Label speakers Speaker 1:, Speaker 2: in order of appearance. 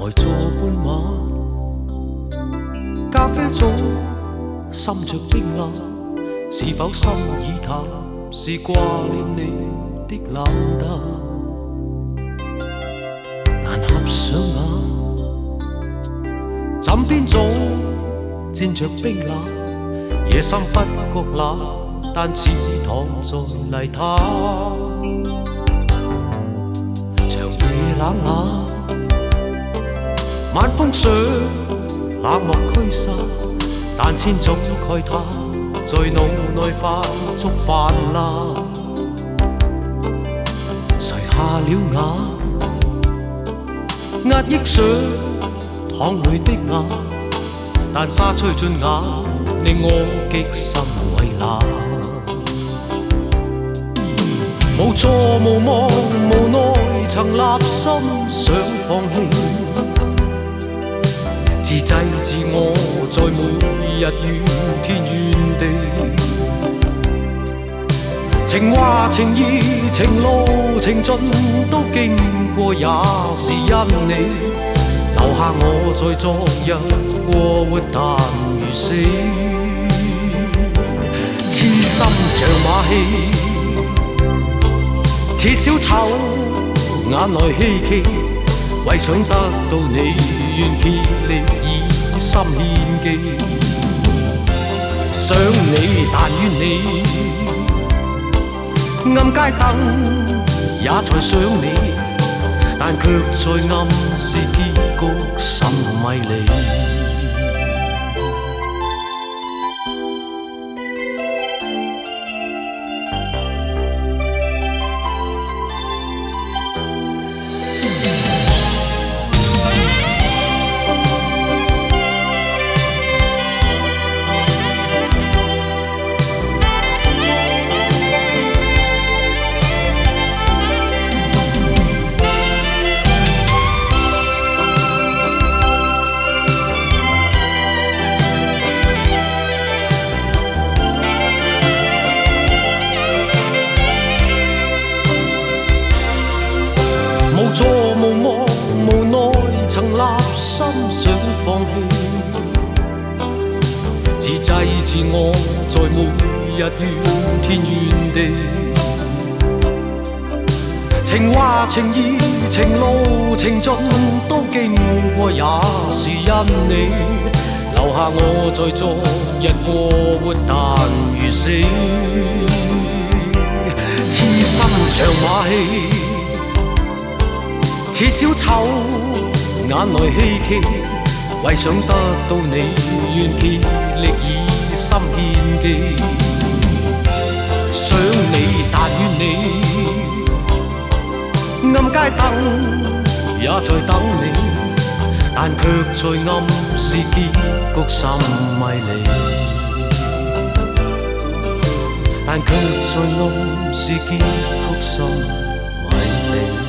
Speaker 1: 呆坐半晚，咖啡早，滲着冰冷，是否心已淡？是掛念你的冷淡。但合上眼，枕邊早沾着冰冷，夜深不覺冷，但似躺在泥灘。長夜冷冷，晚風想冷漠驅散，但千種慨嘆在腦內快速泛濫。垂下了眼，壓抑想淌淚的眼，但沙吹進眼，令我極心為難。無助無望無奈，曾立心想放棄，自制自我，在每日怨天怨地。情話情義情路情盡都經過，也是因你留下我在昨日過活但如死，痴心像馬戲，似小丑眼內希冀，為想得到你願竭力以心獻技。想你但願你暗街燈也在想你，但卻在暗示結局甚迷離。無助無望無奈，曾立心想放棄，自制自我，在每日怨天怨地。情話情義情路情盡都經過，也是因你留下我在昨日過活但如死，痴心像馬戲，似小丑眼內希冀，為想得到你願竭力以心獻技。想你但願你暗街燈也在等你，但卻在暗示結局甚迷離，但卻在暗示結局甚迷離。